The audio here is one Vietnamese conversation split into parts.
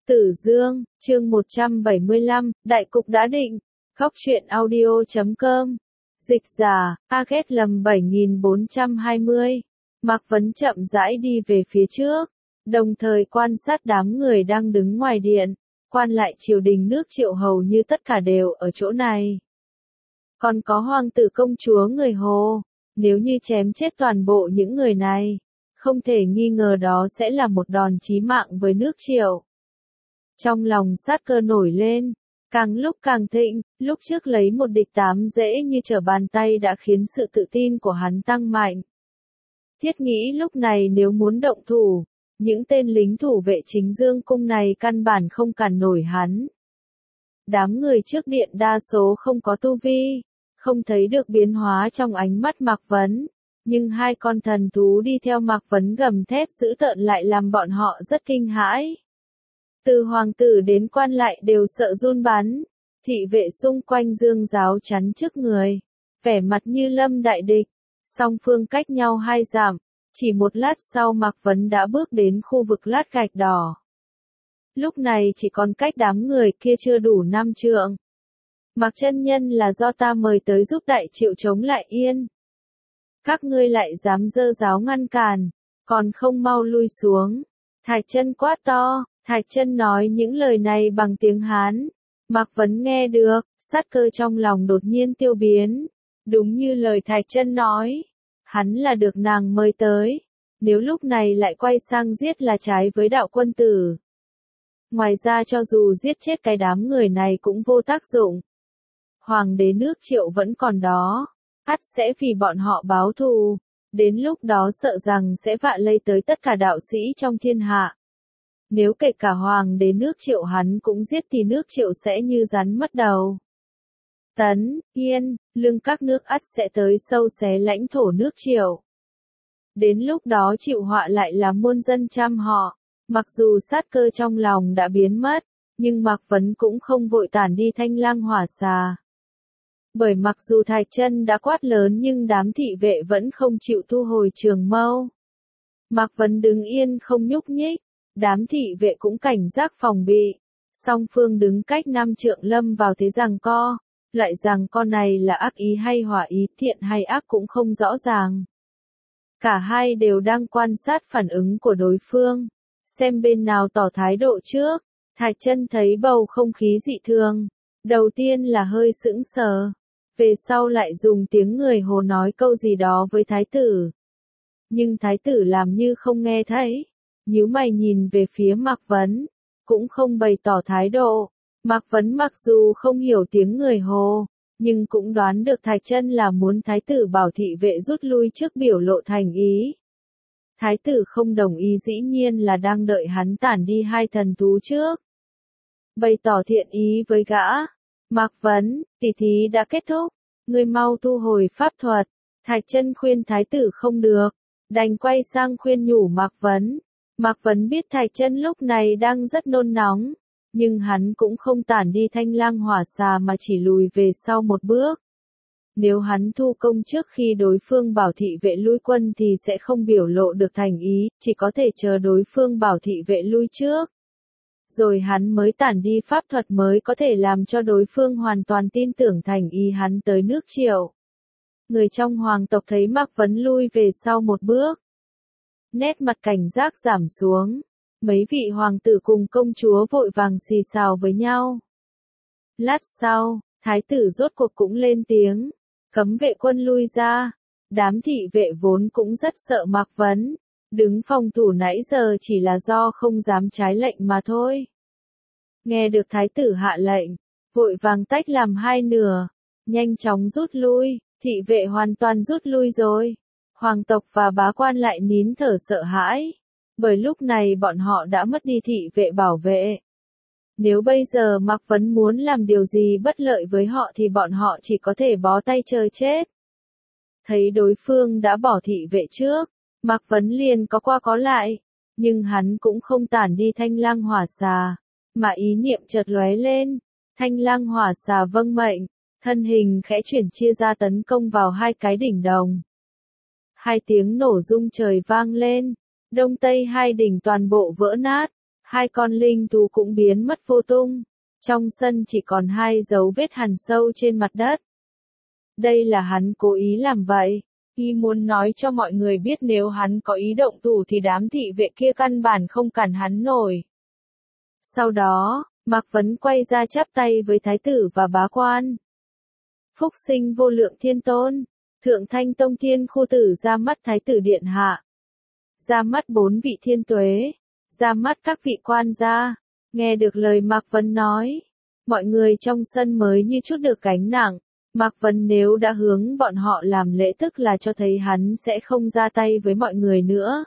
Tử Dương, chương 175, đại cục đã định. Góc truyện audio.com. Dịch giả, Aget lầm 7420. Mạc Vấn chậm rãi đi về phía trước, đồng thời quan sát đám người đang đứng ngoài điện. Quan lại triều đình nước Triệu hầu như tất cả đều ở chỗ này. Còn có hoàng tử công chúa người Hồ. Nếu như chém chết toàn bộ những người này, không thể nghi ngờ đó sẽ là một đòn chí mạng với nước Triệu. Trong lòng sát cơ nổi lên, càng lúc càng thịnh, lúc trước lấy một địch 8 dễ như trở bàn tay đã khiến sự tự tin của hắn tăng mạnh. Thiết nghĩ lúc này nếu muốn động thủ, những tên lính thủ vệ chính dương cung này căn bản không cản nổi hắn. Đám người trước điện đa số không có tu vi, không thấy được biến hóa trong ánh mắt Mạc Vấn, nhưng hai con thần thú đi theo Mạc Vấn gầm thét dữ tợn lại làm bọn họ rất kinh hãi. Từ hoàng tử đến quan lại đều sợ run bắn, thị vệ xung quanh dương giáo chắn trước người, vẻ mặt như lâm đại địch, song phương cách nhau 2 dặm, chỉ một lát sau Mạc Vấn đã bước đến khu vực lát gạch đỏ. Lúc này chỉ còn cách đám người kia chưa đủ 5 trượng. Mạc chân nhân là do ta mời tới giúp đại Triệu chống lại Yên. Các ngươi lại dám dơ giáo ngăn cản, còn không mau lui xuống. Thạch Chân quát to. Thạch Chân nói những lời này bằng tiếng Hán. Mạc Vấn nghe được, sát cơ trong lòng đột nhiên tiêu biến. Đúng như lời Thạch Chân nói, hắn là được nàng mời tới. Nếu lúc này lại quay sang giết là trái với đạo quân tử. Ngoài ra cho dù giết chết cái đám người này cũng vô tác dụng. Hoàng đế nước Triệu vẫn còn đó, ắt sẽ vì bọn họ báo thù. Đến lúc đó sợ rằng sẽ vạ lây tới tất cả đạo sĩ trong thiên hạ. Nếu kể cả hoàng đế nước Triệu hắn cũng giết thì nước Triệu sẽ như rắn mất đầu. Tấn, Yên, Lương các nước ắt sẽ tới sâu xé lãnh thổ nước Triệu. Đến lúc đó chịu họa lại là muôn dân trăm họ. Mặc dù sát cơ trong lòng đã biến mất, nhưng Mạc Vấn cũng không vội tản đi Thanh Lang Hỏa Xà. Bởi mặc dù Thạch Chân đã quát lớn nhưng đám thị vệ vẫn không chịu thu hồi trường mâu. Mạc Vấn đứng yên không nhúc nhích, đám thị vệ cũng cảnh giác phòng bị. Song phương đứng cách 5 trượng lâm vào thế giằng co. Loại giằng co này là ác ý hay hỏa ý, thiện hay ác cũng không rõ ràng. Cả hai đều đang quan sát phản ứng của đối phương, xem bên nào tỏ thái độ trước. Thạch Chân thấy bầu không khí dị thường, đầu tiên là hơi sững sờ, về sau lại dùng tiếng người Hồ nói câu gì đó với thái tử. Nhưng thái tử làm như không nghe thấy, nhíu mày nhìn về phía Mạc Vấn, cũng không bày tỏ thái độ. Mạc Vấn mặc dù không hiểu tiếng người Hồ, nhưng cũng đoán được Thạch Chân là muốn thái tử bảo thị vệ rút lui trước biểu lộ thành ý. Thái tử không đồng ý dĩ nhiên là đang đợi hắn tản đi hai thần thú trước. Bày tỏ thiện ý với gã. Mạc Vấn, tỷ thí đã kết thúc, ngươi mau thu hồi pháp thuật. Thạch Chân khuyên thái tử không được, đành quay sang khuyên nhủ Mạc Vấn. Mạc Vấn biết Thạch Chân lúc này đang rất nôn nóng, nhưng hắn cũng không tản đi Thanh Lang Hỏa Xà mà chỉ lùi về sau một bước. Nếu hắn thu công trước khi đối phương bảo thị vệ lui quân thì sẽ không biểu lộ được thành ý, chỉ có thể chờ đối phương bảo thị vệ lui trước. Rồi hắn mới tản đi pháp thuật mới có thể làm cho đối phương hoàn toàn tin tưởng thành ý hắn tới nước Triệu. Người trong hoàng tộc thấy Mạc Vấn lui về sau một bước, nét mặt cảnh giác giảm xuống. Mấy vị hoàng tử cùng công chúa vội vàng xì xào với nhau. Lát sau, thái tử rốt cuộc cũng lên tiếng, cấm vệ quân lui ra. Đám thị vệ vốn cũng rất sợ Mạc Vấn, đứng phòng thủ nãy giờ chỉ là do không dám trái lệnh mà thôi. Nghe được thái tử hạ lệnh, vội vàng tách làm hai nửa, nhanh chóng rút lui. Thị vệ hoàn toàn rút lui rồi. Hoàng tộc và bá quan lại nín thở sợ hãi, bởi lúc này bọn họ đã mất đi thị vệ bảo vệ. Nếu bây giờ Mạc Vấn muốn làm điều gì bất lợi với họ thì bọn họ chỉ có thể bó tay chờ chết. Thấy đối phương đã bỏ thị vệ trước, Mạc Vấn liền có qua có lại, nhưng hắn cũng không tản đi Thanh Lang Hỏa Xà, mà ý niệm chợt lóe lên. Thanh Lang Hỏa Xà vâng mệnh, thân hình khẽ chuyển chia ra tấn công vào hai cái đỉnh đồng. Hai tiếng nổ rung trời vang lên, đông tây hai đỉnh toàn bộ vỡ nát, Hai con linh thú cũng biến mất vô tung. Trong sân chỉ còn hai dấu vết hằn sâu trên mặt đất. Đây là hắn cố ý làm vậy. Y muốn nói cho mọi người biết nếu hắn có ý động thủ thì đám thị vệ kia căn bản không cản hắn nổi. Sau đó, Mạc Vấn quay ra chắp tay với thái tử và bá quan. Phúc sinh vô lượng thiên tôn, Thượng Thanh Tông Thiên Khu Tử ra mắt thái tử điện hạ. Ra mắt 4 vị thiên tuế, ra mắt các vị quan gia. Nghe được lời Mạc Vấn nói, mọi người trong sân mới như chút được gánh nặng. Mạc Vấn nếu đã hướng bọn họ làm lễ tức là cho thấy hắn sẽ không ra tay với mọi người nữa.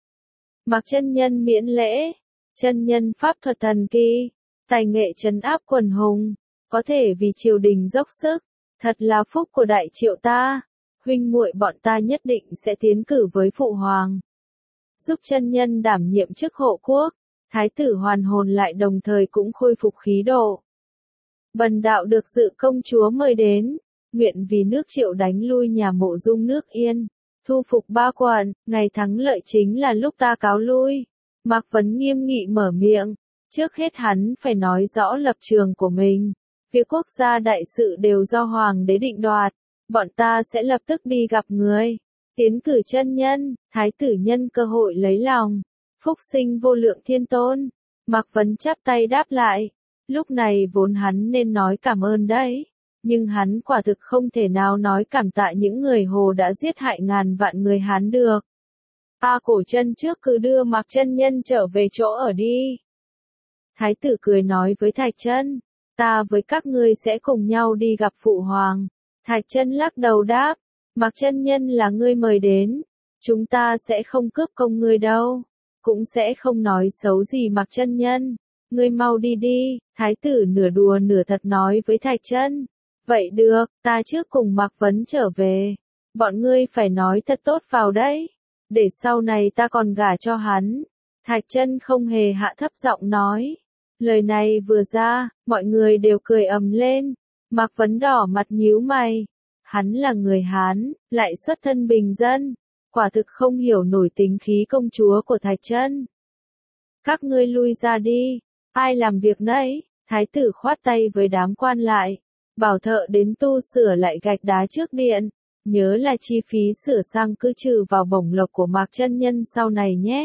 Mạc chân nhân miễn lễ, chân nhân pháp thuật thần kỳ, tài nghệ trấn áp quần hùng, có thể vì triều đình dốc sức, thật là phúc của đại triệu ta, huynh muội bọn ta nhất định sẽ tiến cử với phụ hoàng. Giúp chân nhân đảm nhiệm chức hộ quốc, thái tử hoàn hồn lại đồng thời cũng khôi phục khí độ. Bần đạo được dự công chúa mời đến, nguyện vì nước Triệu đánh lui nhà Mộ Dung nước Yên, thu phục ba quận, ngày thắng lợi chính là lúc ta cáo lui. Mạc Vấn nghiêm nghị mở miệng, trước hết hắn phải nói rõ lập trường của mình. Việc quốc gia đại sự đều do hoàng đế định đoạt, bọn ta sẽ lập tức đi gặp người. Tiến cử chân nhân, thái tử nhân cơ hội lấy lòng. Phúc sinh vô lượng thiên tôn. Mạc Vấn chắp tay đáp lại. Lúc này vốn hắn nên nói cảm ơn đấy. Nhưng hắn quả thực không thể nào nói cảm tạ những người Hồ đã giết hại ngàn vạn người Hán được. Cổ chân trước cứ đưa Mạc chân nhân trở về chỗ ở đi. Thái tử cười nói với Thạch Chân, ta với các ngươi sẽ cùng nhau đi gặp phụ hoàng. Thạch Chân lắc đầu đáp, Mạc chân nhân là ngươi mời đến, chúng ta sẽ không cướp công ngươi đâu, cũng sẽ không nói xấu gì Mạc chân nhân. Ngươi mau đi đi, thái tử nửa đùa nửa thật nói với Thạch Chân. Vậy được, ta trước cùng Mạc Vấn trở về. Bọn ngươi phải nói thật tốt vào đấy, để sau này ta còn gả cho hắn. Thạch Chân không hề hạ thấp giọng nói. Lời này vừa ra, mọi người đều cười ầm lên. Mạc Vấn đỏ mặt nhíu mày. Hắn là người Hán, lại xuất thân bình dân, quả thực không hiểu nổi tính khí công chúa của Thạch Chân. Các ngươi lui ra đi, ai làm việc nấy? Thái tử khoát tay với đám quan lại, bảo thợ đến tu sửa lại gạch đá trước điện, nhớ là chi phí sửa sang cứ trừ vào bổng lộc của Mạc chân nhân sau này nhé.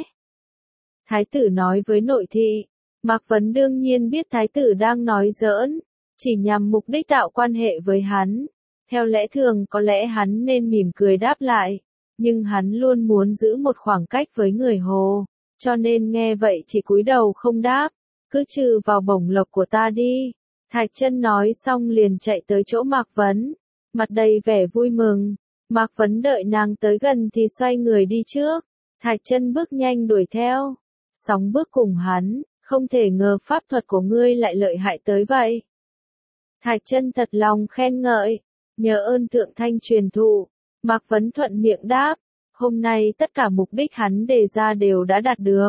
Thái tử nói với nội thị. Mạc Vấn đương nhiên biết thái tử đang nói giỡn, chỉ nhằm mục đích tạo quan hệ với hắn. Theo lẽ thường có lẽ hắn nên mỉm cười đáp lại, nhưng hắn luôn muốn giữ một khoảng cách với người Hồ, cho nên nghe vậy chỉ cúi đầu không đáp, cứ trừ vào bổng lộc của ta đi. Thạch Chân nói xong liền chạy tới chỗ Mạc Vấn, mặt đầy vẻ vui mừng. Mạc Vấn đợi nàng tới gần thì xoay người đi trước, Thạch Chân bước nhanh đuổi theo, sóng bước cùng hắn. Không thể ngờ pháp thuật của ngươi lại lợi hại tới vậy. Thạch Chân thật lòng khen ngợi, nhờ ơn Thượng Thanh truyền thụ. Mạc Vấn thuận miệng đáp, hôm nay tất cả mục đích hắn đề ra đều đã đạt được.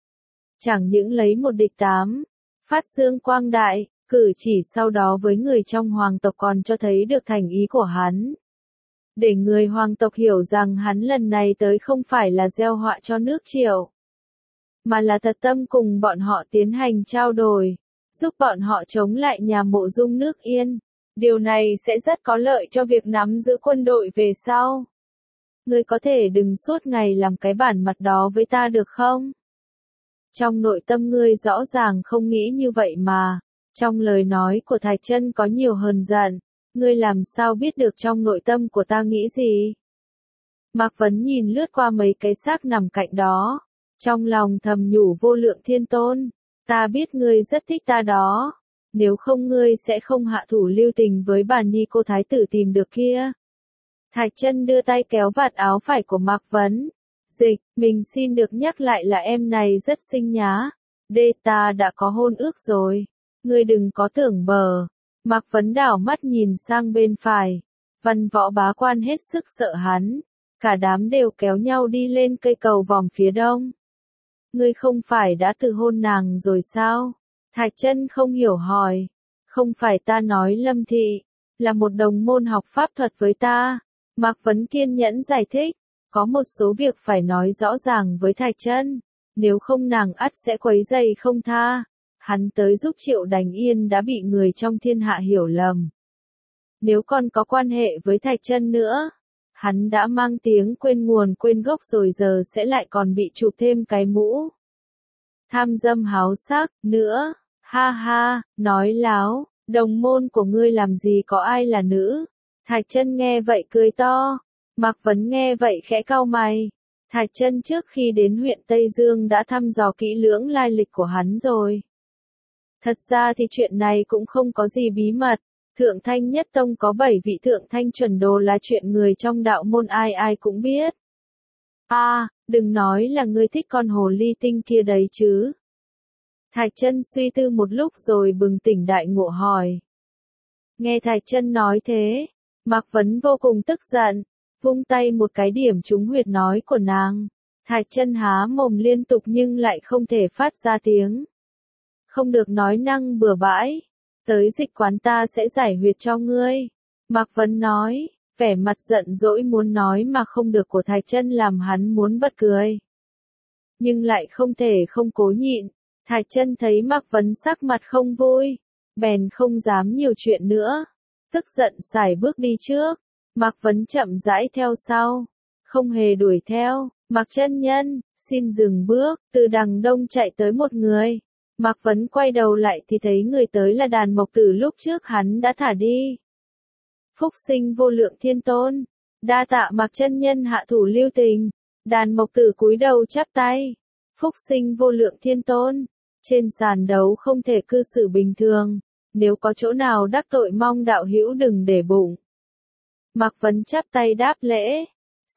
Chẳng những lấy một địch 8, phát dương quang đại, cử chỉ sau đó với người trong hoàng tộc còn cho thấy được thành ý của hắn. Để người hoàng tộc hiểu rằng hắn lần này tới không phải là gieo họa cho nước Triệu, mà là thật tâm cùng bọn họ tiến hành trao đổi, giúp bọn họ chống lại nhà Mộ Dung nước Yên. Điều này sẽ rất có lợi cho việc nắm giữ quân đội về sau. Ngươi có thể đừng suốt ngày làm cái bản mặt đó với ta được không? Trong nội tâm ngươi rõ ràng không nghĩ như vậy mà. Trong lời nói của Thạch Chân có nhiều hờn giận. Ngươi làm sao biết được trong nội tâm của ta nghĩ gì? Mạc Vấn nhìn lướt qua mấy cái xác nằm cạnh đó. Trong lòng thầm nhủ vô lượng thiên tôn. Ta biết ngươi rất thích ta đó. Nếu không ngươi sẽ không hạ thủ lưu tình với bà ni cô thái tử tìm được kia. Thạch Chân đưa tay kéo vạt áo phải của Mạc Vấn. Dịch, mình xin được nhắc lại là em này rất xinh nhá. Ta đã có hôn ước rồi. Ngươi đừng có tưởng bờ. Mạc Vấn đảo mắt nhìn sang bên phải. Văn võ bá quan hết sức sợ hắn. Cả đám đều kéo nhau đi lên cây cầu vòm phía đông. Ngươi không phải đã từ hôn nàng rồi sao? Thạch Chân không hiểu hỏi. Không phải ta nói Lâm Thị, là một đồng môn học pháp thuật với ta. Mạc Vấn kiên nhẫn giải thích. Có một số việc phải nói rõ ràng với Thạch Chân. nếu không nàng ắt sẽ quấy rầy không tha. Hắn tới giúp Triệu Đành Yên đã bị người trong thiên hạ hiểu lầm. Nếu còn có quan hệ với Thạch Chân nữa, hắn đã mang tiếng quên nguồn quên gốc rồi giờ sẽ lại còn bị chụp thêm cái mũ tham dâm háo sắc nữa. Ha ha, nói láo, đồng môn của ngươi làm gì có ai là nữ. Thạch Chân nghe vậy cười to. Mạc Vấn nghe vậy khẽ cau mày. Thạch Chân trước khi đến huyện Tây Dương đã thăm dò kỹ lưỡng lai lịch của hắn rồi. Thật ra thì chuyện này cũng không có gì bí mật. Thượng Thanh Nhất Tông có 7 vị Thượng Thanh chuẩn đồ là chuyện người trong đạo môn ai ai cũng biết. Đừng nói là ngươi thích con hồ ly tinh kia đấy chứ. Thạch Chân suy tư một lúc rồi bừng tỉnh đại ngộ hỏi. Nghe Thạch Chân nói thế, Mạc Vấn vô cùng tức giận, vung tay một cái điểm trúng huyệt nói của nàng. Thạch Chân há mồm liên tục nhưng lại không thể phát ra tiếng. Không được nói năng bừa bãi, tới dịch quán ta sẽ giải huyệt cho ngươi. Mạc Vấn nói, vẻ mặt giận dỗi muốn nói mà không được của Thạch Chân làm hắn muốn bật cười. Nhưng lại không thể không cố nhịn. Thạch Chân thấy Mạc Vấn sắc mặt không vui, bèn không dám nhiều chuyện nữa, tức giận sải bước đi trước. Mạc Vấn chậm rãi theo sau, không hề đuổi theo. Mạc chân nhân, xin dừng bước. Từ đằng đông chạy tới một người. Mạc Vấn quay đầu lại thì thấy người tới là Đàn Mộc Tử lúc trước hắn đã thả đi. Phúc sinh vô lượng thiên tôn, đa tạ Mạc chân nhân hạ thủ lưu tình. Đàn Mộc Tử cúi đầu chắp tay. Phúc sinh vô lượng thiên tôn, trên sàn đấu không thể cư xử bình thường, nếu có chỗ nào đắc tội mong đạo hữu đừng để bụng. Mạc Vấn chắp tay đáp lễ.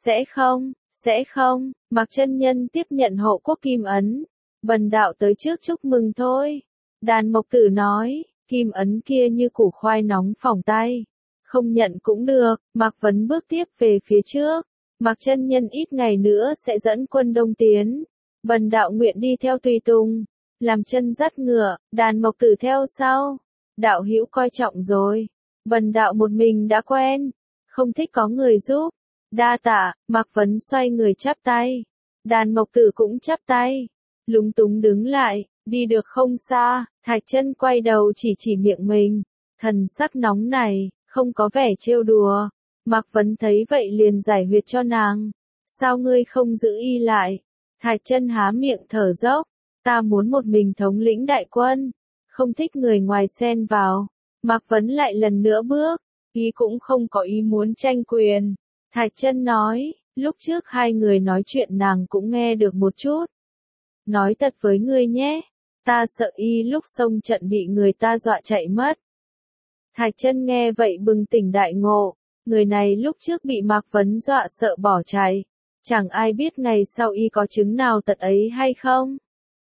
Sẽ không. Mạc chân nhân tiếp nhận hộ quốc kim ấn. Bần đạo tới trước chúc mừng thôi. Đàn Mộc Tử nói, kim ấn kia như củ khoai nóng phỏng tay. Không nhận cũng được. Mạc Vấn bước tiếp về phía trước. Mạc chân nhân ít ngày nữa sẽ dẫn quân đông tiến. Bần đạo nguyện đi theo tùy tùng, làm chân dắt ngựa. Đàn Mộc Tử theo sau. Đạo hữu coi trọng rồi. Bần đạo một mình đã quen, không thích có người giúp. Đa tạ. Mạc Vấn xoay người chắp tay. Đàn Mộc Tử cũng chắp tay. Lúng túng đứng lại, đi được không xa. Thạch Chân quay đầu chỉ miệng mình. Thần sắc nóng này, không có vẻ trêu đùa. Mạc Vấn thấy vậy liền giải huyệt cho nàng. Sao ngươi không giữ y lại? Thạch Chân há miệng thở dốc. Ta muốn một mình thống lĩnh đại quân, không thích người ngoài xen vào. Mạc Vấn lại lần nữa bước. Y cũng không có ý muốn tranh quyền. Thạch Chân nói, lúc trước hai người nói chuyện nàng cũng nghe được một chút. Nói thật với ngươi nhé, ta sợ y lúc xông trận bị người ta dọa chạy mất. Thạch Chân nghe vậy bừng tỉnh đại ngộ, người này lúc trước bị Mạc Vấn dọa sợ bỏ chạy. Chẳng ai biết ngày sau y có chứng nào tật ấy hay không.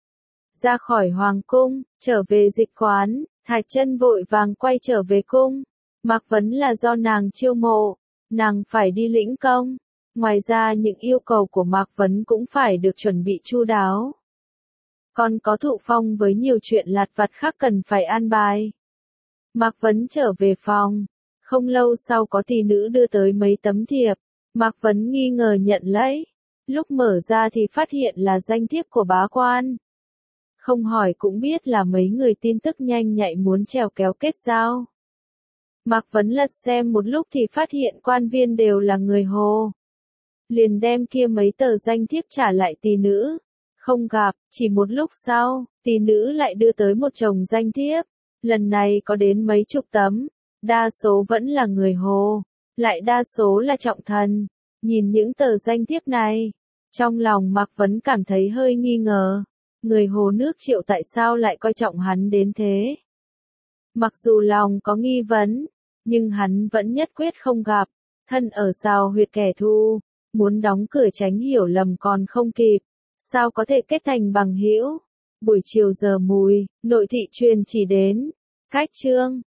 Ra khỏi hoàng cung, trở về dịch quán, Thạch Chân vội vàng quay trở về cung. Mạc Vấn là do nàng chiêu mộ, nàng phải đi lĩnh công. Ngoài ra những yêu cầu của Mạc Vấn cũng phải được chuẩn bị chu đáo. Còn có thụ phong với nhiều chuyện lặt vặt khác cần phải an bài. Mạc Vấn trở về phòng. Không lâu sau có tỷ nữ đưa tới mấy tấm thiệp. Mạc Vấn nghi ngờ nhận lấy. Lúc mở ra thì phát hiện là danh thiếp của bá quan. Không hỏi cũng biết là mấy người tin tức nhanh nhạy muốn trèo kéo kết giao. Mạc Vấn lật xem một lúc thì phát hiện quan viên đều là người Hồ. Liền đem kia mấy tờ danh thiếp trả lại tỷ nữ. Không gặp, chỉ một lúc sau, tỷ nữ lại đưa tới một chồng danh thiếp. Lần này có đến mấy chục tấm. Đa số vẫn là người Hồ, lại đa số là trọng thần. Nhìn những tờ danh thiếp này, trong lòng Mạc Vấn cảm thấy hơi nghi ngờ. Người Hồ nước Triệu tại sao lại coi trọng hắn đến thế? Mặc dù lòng có nghi vấn, nhưng hắn vẫn nhất quyết không gặp. Thân ở sao huyệt kẻ thù, muốn đóng cửa tránh hiểu lầm còn không kịp. Sao có thể kết thành bằng hữu? Buổi chiều giờ mùi, nội thị truyền chỉ đến. Cách chương